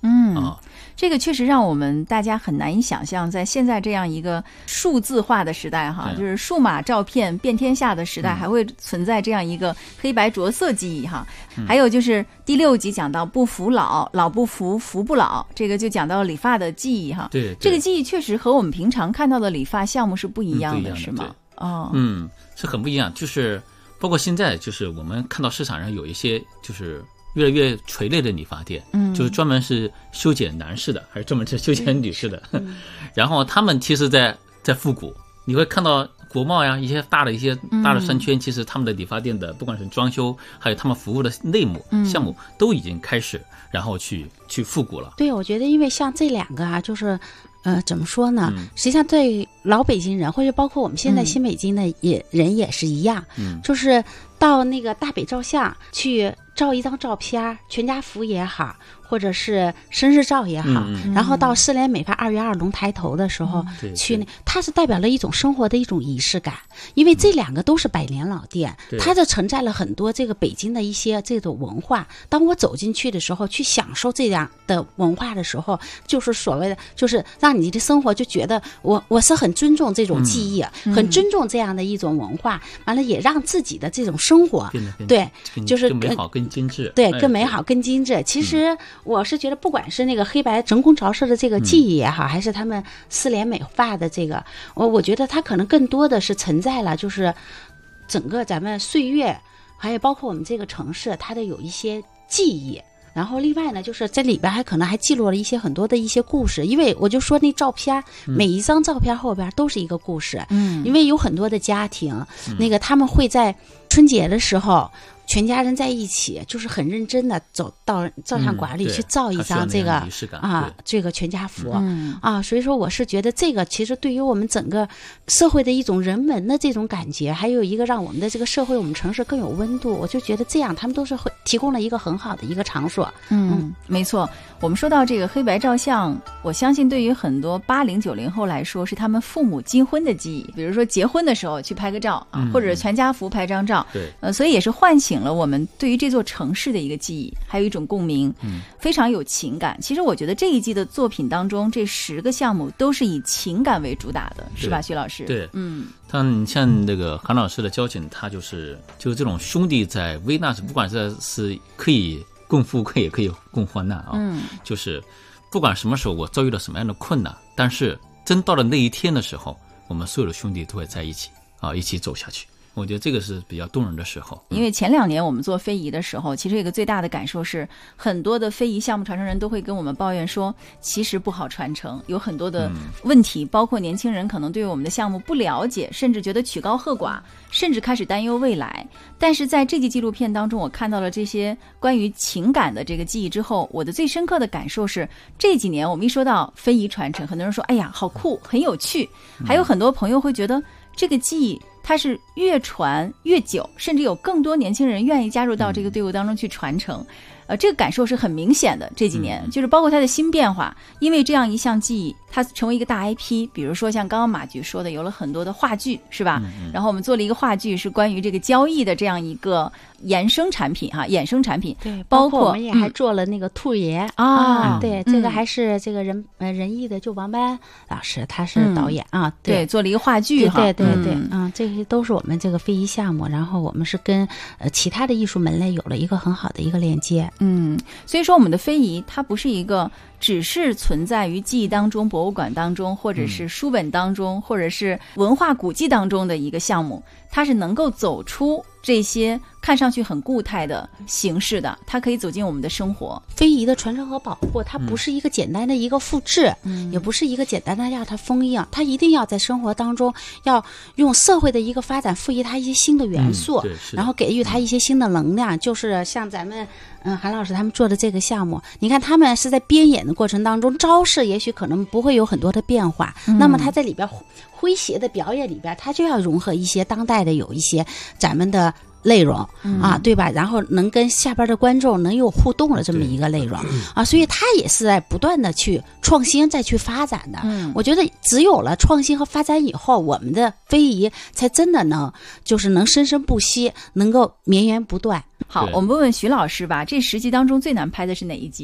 这个确实让我们大家很难以想象，在现在这样一个数字化的时代哈，就是数码照片遍天下的时代，还会存在这样一个黑白着色记忆哈。还有就是第6集讲到不服老，老不服，服不老，这个就讲到理发的记忆哈。 对， 这个记忆确实和我们平常看到的理发项目是不一样的，是吗？ 是很不一样。就是包括现在，就是我们看到市场上有一些就是越来越垂类的理发店，就是专门是修剪男士的，还是专门是修剪女士的。然后他们其实在复古，你会看到国贸呀，一些大的商圈，其实他们的理发店的不管是装修，还有他们服务的内幕项目，都已经开始，然后去复古了。 对，我觉得因为像这2个啊，就是怎么说呢？实际上对老北京人，或者包括我们现在新北京的人也是一样，就是到那个大北照相去照一张照片，全家福也好，或者是生日照也好，然后到4联美发2月2龙抬头的时候去，它是代表了一种生活的一种仪式感。因为这2个都是百年老店，它就承载了很多这个北京的一些这种文化。当我走进去的时候，去享受这样的文化的时候，就是所谓的，就是让你的生活就觉得我是很尊重这种技艺，很尊重这样的一种文化，完了也让自己的这种生活对，就是更美好更精致， 对，更美好更精致。其实我是觉得，不管是那个黑白人工着色的这个技艺也好，还是他们4联美发的这个，我觉得它可能更多的是承载了就是整个咱们岁月，还有包括我们这个城市它的有一些记忆。然后另外呢，就是这里边还可能还记录了一些很多的一些故事，因为我就说那照片，每一张照片后边都是一个故事。因为有很多的家庭，那个他们会在春节的时候，全家人在一起，就是很认真的走到照相馆里去照一张这个这个全家福所以说我是觉得这个其实对于我们整个社会的一种人文的这种感觉，还有一个让我们的这个社会我们城市更有温度，我就觉得这样他们都是会提供了一个很好的一个场所。 没错。我们说到这个黑白照相，我相信对于很多80、90后来说是他们父母金婚的记忆，比如说结婚的时候去拍个照或者全家福拍张照，所以也是唤醒了我们对于这座城市的一个记忆，还有一种共鸣，非常有情感。其实我觉得这一季的作品当中，这10个项目都是以情感为主打的，是吧，徐老师？ 对，但你像那个韩老师的交情，他就是这种兄弟在危难时，不管是可以共富贵也可以共患难就是不管什么时候我遭遇了什么样的困难，但是真到了那一天的时候，我们所有的兄弟都会在一起一起走下去。我觉得这个是比较动人的时候。 因为前2年我们做非遗的时候，其实有一个最大的感受是，很多的非遗项目传承人都会跟我们抱怨说，其实不好传承，有很多的问题，包括年轻人可能对于我们的项目不了解，甚至觉得曲高和寡，甚至开始担忧未来。但是在这季纪录片当中，我看到了这些关于情感的这个记忆之后，我的最深刻的感受是，这几年我们一说到非遗传承，很多人说哎呀好酷很有趣，还有很多朋友会觉得这个记忆它是越传越久，甚至有更多年轻人愿意加入到这个队伍当中去传承。这个感受是很明显的。这几年就是包括它的新变化，因为这样一项技艺它成为一个大 IP， 比如说像刚刚马局说的，有了很多的话剧，是吧？然后我们做了一个话剧是关于这个交易的这样一个衍生产品衍生产品。 对， 包括我们也还做了那个兔爷对，这个还是这个仁义的就王班老师他是导演对，做了一个话剧对这些都是我们这个非遗项目，然后我们是跟其他的艺术门类有了一个很好的一个连接。 所以说我们的非遗它不是一个只是存在于记忆当中、博物馆当中，或者是书本当中，或者是文化古迹当中的一个项目，它是能够走出这些看上去很固态的形式的，它可以走进我们的生活。 非遗的传承和保护，它不是一个简单的一个复制，也不是一个简单的要它封印，它一定要在生活当中要用社会的一个发展赋予它一些新的元素，然后给予它一些新的能量。就是像咱们韩老师他们做的这个项目，你看他们是在编演的过程当中，招式也许可能不会有很多的变化，那么他在里边诙谐的表演里边，他就要融合一些当代的有一些咱们的内容对吧？然后能跟下边的观众能有互动的这么一个内容所以他也是在不断的去创新再去发展的。我觉得只有了创新和发展以后，我们的非遗才真的能生生不息，能够绵延不断。 好，我们问问徐老师吧，这10集当中最难拍的是哪一集？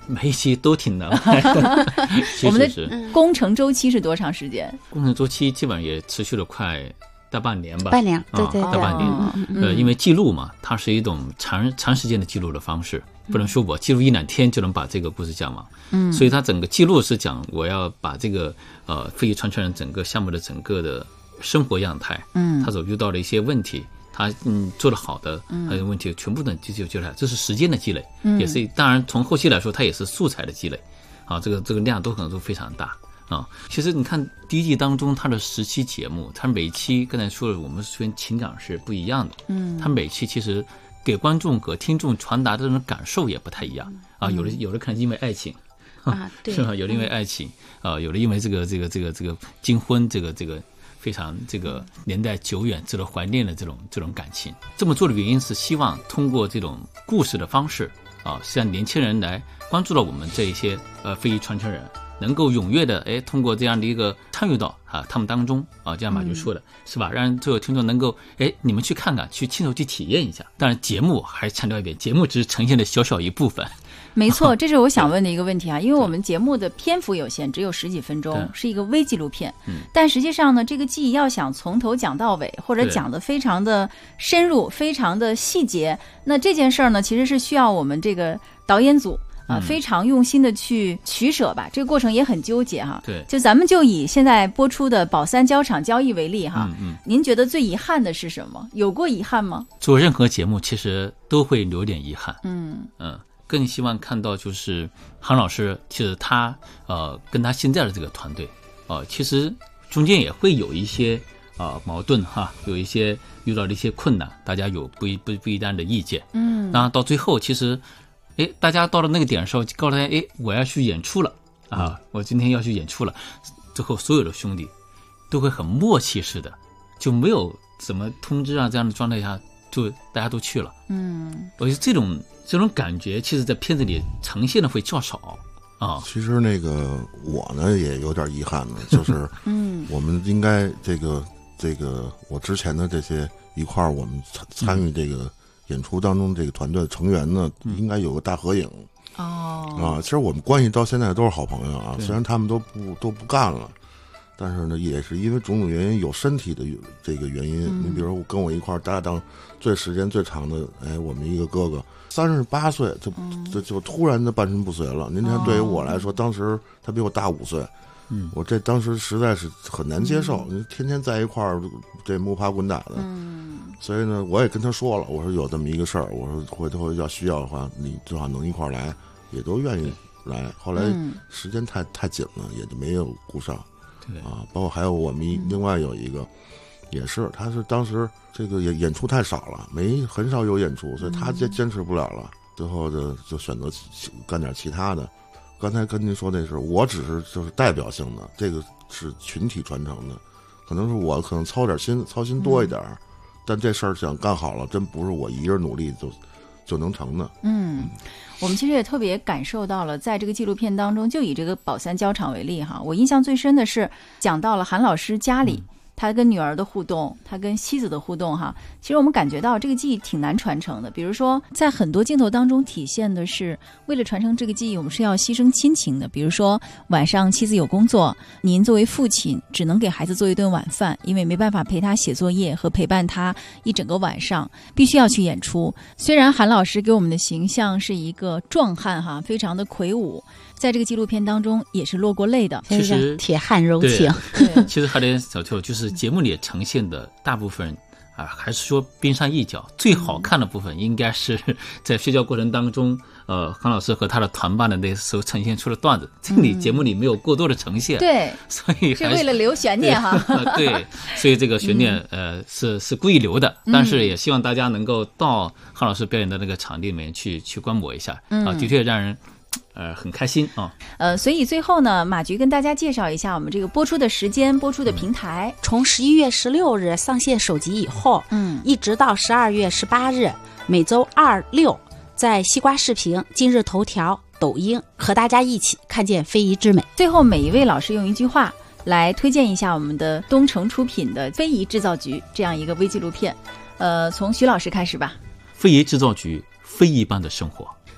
每一期都挺难。 我们的工程周期是多长时间？ 工程周期基本上也持续了快大半年吧。 半年，对对， 大半年。因为记录嘛，它是一种长时间的记录的方式，不能说我记录1-2天就能把这个故事讲完。所以它整个记录是讲我要把这个非遗传承人整个项目的整个的生活样态，他所遇到的一些问题。他做得好的，还有问题全部的就来，这是时间的积累，也是当然从后期来说，它也是素材的积累，这个量都可能都非常大啊。其实你看第一季当中，它的10期节目，它每期刚才说了，我们虽然情感是不一样的，它每期其实给观众和听众传达的这种感受也不太一样啊。有的可能因为爱情对， 是吧？有的因为爱情有的因为这个金婚这个。非常这个年代久远、值得怀念的这种感情，这么做的原因是希望通过这种故事的方式让年轻人来关注到我们这一些非遗传承人，能够踊跃的通过这样的一个参与到他们当中就像马局说的，是吧？让所有听众能够你们去看看，去亲手去体验一下。当然，节目还是强调一遍，节目只是呈现的小一部分。 没错，这是我想问的一个问题因为我们节目的篇幅有限，只有10几分钟，是一个微纪录片。但实际上呢，这个记忆要想从头讲到尾，或者讲得非常的深入、非常的细节，那这件事儿呢，其实是需要我们这个导演组非常用心的去取舍吧。这个过程也很纠结对， 就咱们就以现在播出的宝三胶厂交易为例您觉得最遗憾的是什么？有过遗憾吗？ 做任何节目其实都会留点遗憾。更希望看到就是韩老师，其实他跟他现在的这个团队其实中间也会有一些矛盾有一些遇到的一些困难，大家有不一样的意见。那到最后其实大家到了那个点的时候，告诉大家我要去演出了我今天要去演出了，最后所有的兄弟都会很默契似的，就没有怎么通知这样的状态下，就大家都去了。我觉得这种感觉，其实在片子里呈现的会较少其实那个我呢也有点遗憾呢，就是我们应该这个我之前的这些一块我们参与这个演出当中这个团队的成员呢，应该有个大合影。其实我们关系到现在都是好朋友虽然他们都不干了，但是呢，也是因为种种原因，有身体的这个原因。你比如跟我一块搭档时间最长的，我们一个哥哥38岁就突然的半身不遂了。您看，对于我来说，当时他比我大5岁，我这当时实在是很难接受。你天天在一块儿，这摸爬滚打的，所以呢，我也跟他说了，我说有这么一个事儿，我说回头要需要的话，你最好能一块儿来，也都愿意来。后来时间太紧了，也就没有顾上。包括还有我们另外有一个，也是他是当时这个演出太少了，很少有演出，所以他坚持不了了，最后就选择干点其他的。刚才跟您说那是我只是就是代表性的，这个是群体传承的，可能是我可能操心多一点，但这事儿想干好了，真不是我一人努力就能成的。 我们其实也特别感受到了，在这个纪录片当中，就以这个宝三胶厂为例我印象最深的是讲到了韩老师家里他跟女儿的互动，他跟妻子的互动其实我们感觉到这个记忆挺难传承的。比如说在很多镜头当中体现的是，为了传承这个记忆，我们是要牺牲亲情的。比如说晚上妻子有工作，您作为父亲只能给孩子做一顿晚饭，因为没办法陪他写作业和陪伴他一整个晚上，必须要去演出。虽然韩老师给我们的形象是一个壮汉非常的魁梧，在这个纪录片当中也是落过泪的， 其实铁汉柔情。 其实还得小秋，就是节目里呈现的大部分还是说冰山一角，最好看的部分应该是在睡觉过程当中，韩老师和他的团伴的那时候呈现出的段子，这里节目里没有过多的呈现， 对， 所以是为了留悬念对，所以这个悬念是故意留的，但是也希望大家能够到韩老师表演的那个场地里面去观摩一下的确让人很开心所以最后呢，马局跟大家介绍一下我们这个播出的时间、播出的平台。 从11月16日上线首集以后，一直到12月18日，每周2、6在西瓜视频、今日头条、抖音和大家一起看见非遗之美。 最后，每一位老师用一句话来推荐一下我们的东城出品的非遗制造局这样一个微纪录片。从徐老师开始吧。 非遗制造局，非一般的生活。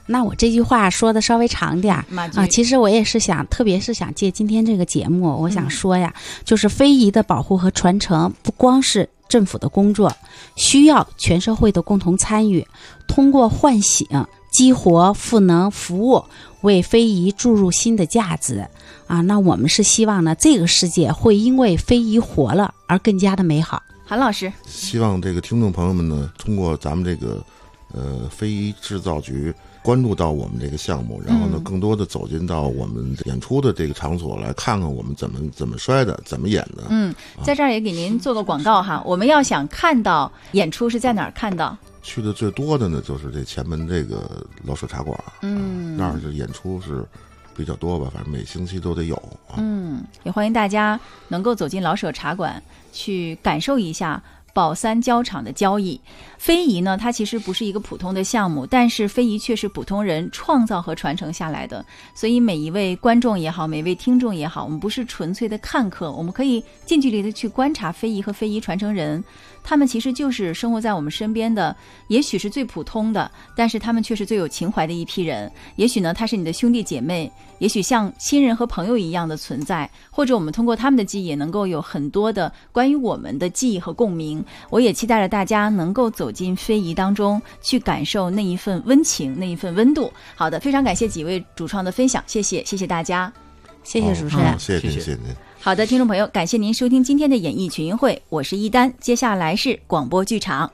那我这句话说的稍微长点啊，其实我也是想，特别是想借今天这个节目，我想说呀，就是非遗的保护和传承，不光是政府的工作，需要全社会的共同参与，通过唤醒、激活、赋能、服务，为非遗注入新的价值啊。那我们是希望呢，这个世界会因为非遗活了而更加的美好。 韩老师， 希望这个听众朋友们呢，通过咱们这个非遗制造局关注到我们这个项目，然后呢，更多的走进到我们演出的这个场所来看看我们怎么摔的，怎么演的。 在这儿也给您做个广告哈，我们要想看到演出是在哪儿看到？ 去的最多的呢，就是这前门这个老舍茶馆，那儿是演出是比较多吧，反正每星期都得有。 也欢迎大家能够走进老舍茶馆，去感受一下宝三胶厂的交易。非遗呢，它其实不是一个普通的项目，但是非遗却是普通人创造和传承下来的。所以每一位观众也好，每位听众也好，我们不是纯粹的看客，我们可以近距离的去观察非遗和非遗传承人，他们其实就是生活在我们身边的，也许是最普通的，但是他们却是最有情怀的一批人。也许呢，他是你的兄弟姐妹，也许像亲人和朋友一样的存在，或者我们通过他们的记忆，能够有很多的关于我们的记忆和共鸣。我也期待着大家能够走进非遗当中，去感受那一份温情，那一份温度。好的，非常感谢几位主创的分享，谢谢大家， 谢谢主持人， 谢谢您。 好的，听众朋友，感谢您收听今天的演艺群英会，我是一丹，接下来是广播剧场。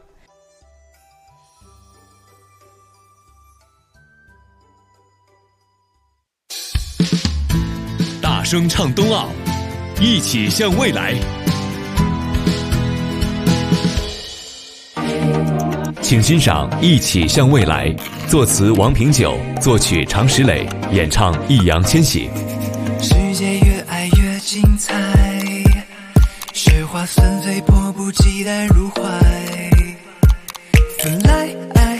大声唱冬奥，一起向未来。请欣赏《一起向未来》，作词王平久，作曲常石磊，演唱易烊千玺。 世界越爱越精彩，雪花纷飞，迫不及待入怀。Fly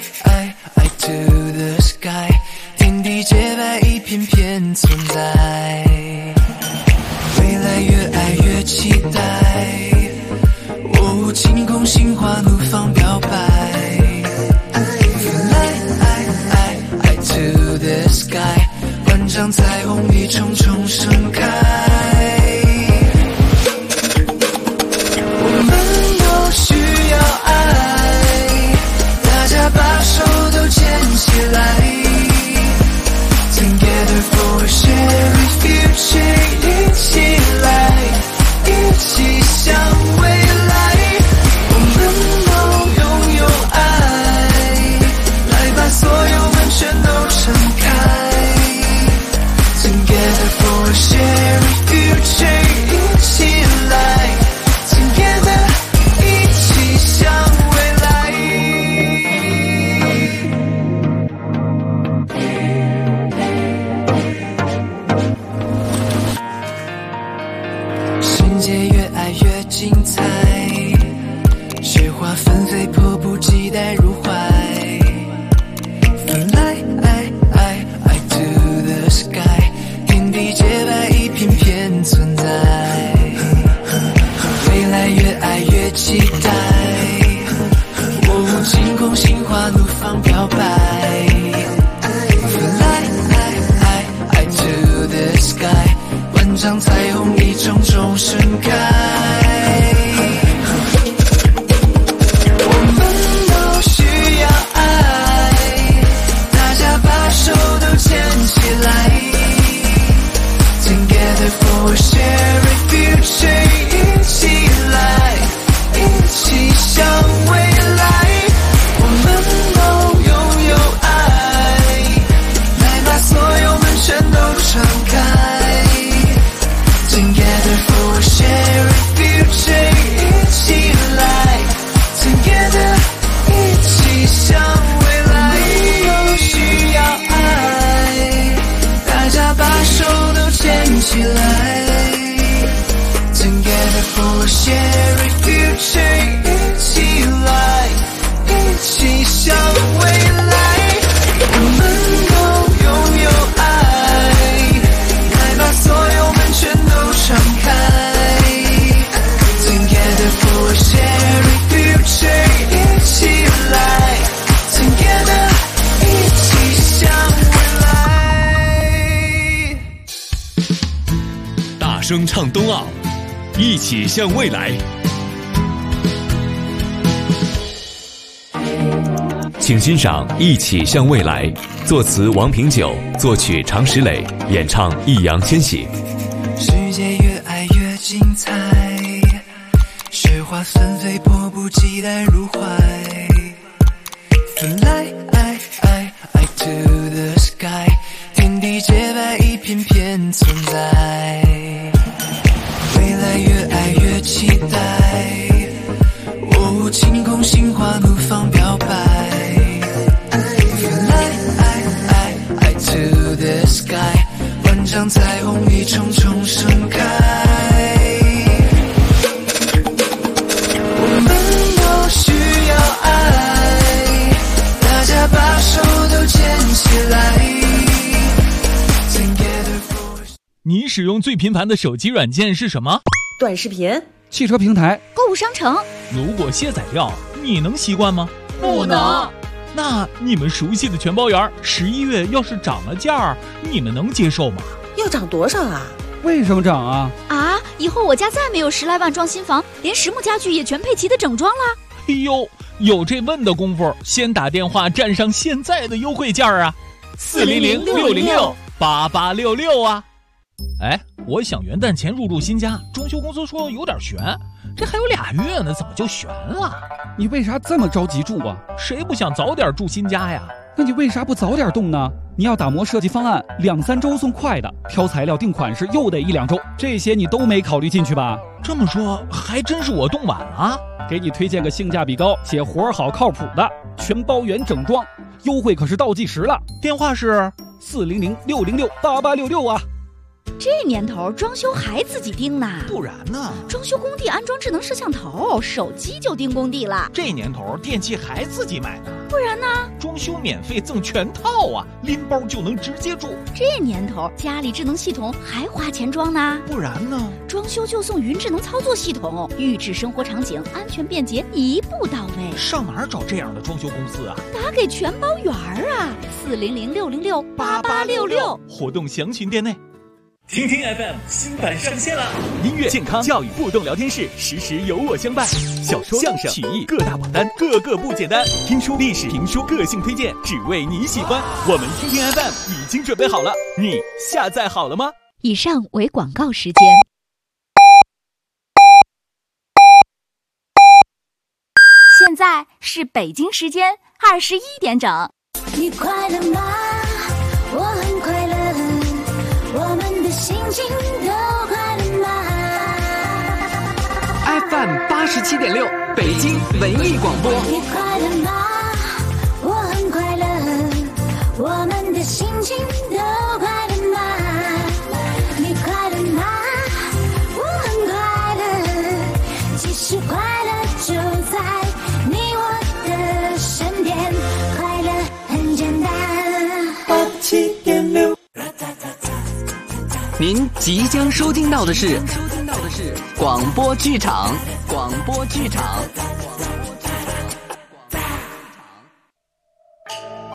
to the sky， 天地洁白，一片片存在。未来越爱越期待，晴空心花怒放表白。Fly to the sky， 万丈彩虹一重重盛开。我们都需要爱，大家把手都牵起来。Together for a shared future， 一起来，一起向未来。我们都拥有爱，来把所有门全都敞开。Together for a shared future， 一起来 Together， 一起向未来。世界越爱越精彩，雪花纷飞，迫不及待入怀。Fly to the sky， 天地洁白，一片片存在。未来越爱越期待，晴空心花怒放表白。Fly to the sky， 万丈彩虹一重重盛开。Together for a shared future， 一起来，一起向未来。我们都拥有爱，来把所有门全都敞开。Together for a shared 声唱冬奥，一起向未来。请欣赏《一起向未来》，作词王平久，作曲常石磊，演唱易烊千玺。 世界越爱越精彩，雪花纷飞，迫不及待入怀。Fly to the sky， 天地洁白，一片片存在。未来越爱越期待，哦，晴空心花怒放表白。Fly to the sky， 万丈彩虹一重重盛开。我们都需要爱，大家把手都牵起来。 你使用最频繁的手机软件是什么？ 短视频、 汽车平台、 购物商城。 如果卸载掉，你能习惯吗？ 不能。 那你们熟悉的全包园11月要是涨了价，你们能接受吗？ 要涨多少啊？ 为什么涨啊？ 啊！以后我家再没有10来万装新房，连实木家具也全配齐的整装了。 哎呦，有这问的功夫，先打电话占上现在的优惠价啊！400-606-8866啊！哎，我想元旦前入住新家，装修公司说有点悬，这还有2月呢，怎么就悬了？ 你为啥这么着急住啊？ 谁不想早点住新家呀？ 那你为啥不早点动呢？你要打磨设计方案，2-3周送快的，挑材料定款式又得1-2周，这些你都没考虑进去吧？ 这么说，还真是我动晚了。 给你推荐个性价比高且活好靠谱的全包圆整装，优惠可是倒计时了。 电话是 400-606-8866啊。 这年头装修还自己盯呢？ 不然呢？ 装修工地安装智能摄像头，手机就盯工地了。 这年头电器还自己买呢？ 不然呢？ 装修免费赠全套啊，拎包就能直接住。 这年头家里智能系统还花钱装呢？ 不然呢？ 装修就送云智能操作系统，预制生活场景，安全便捷，一步到位。 上哪儿找这样的装修公司啊？ 打给全包园啊，400-606-8866， 活动详情店内。 听听 FM 新版上线了，音乐、健康、教育互动聊天室，时时有我相伴。小说、相声、曲艺各大榜单，个个不简单。听书、历史、评书，个性推荐，只为你喜欢。我们听听 FM 已经准备好了，你下载好了吗？ 以上为广告时间。 现在是北京时间21点整。 你快乐吗？我很快乐。我们的心情都快乐吗 ？FM 87.6，北京文艺广播。 你快乐吗？我很快乐。我们的心情都快乐吗？你快乐吗？我很快乐。其实快乐就在你我的身边，快乐很简单。87.6。 您即将收听到的是广播剧场。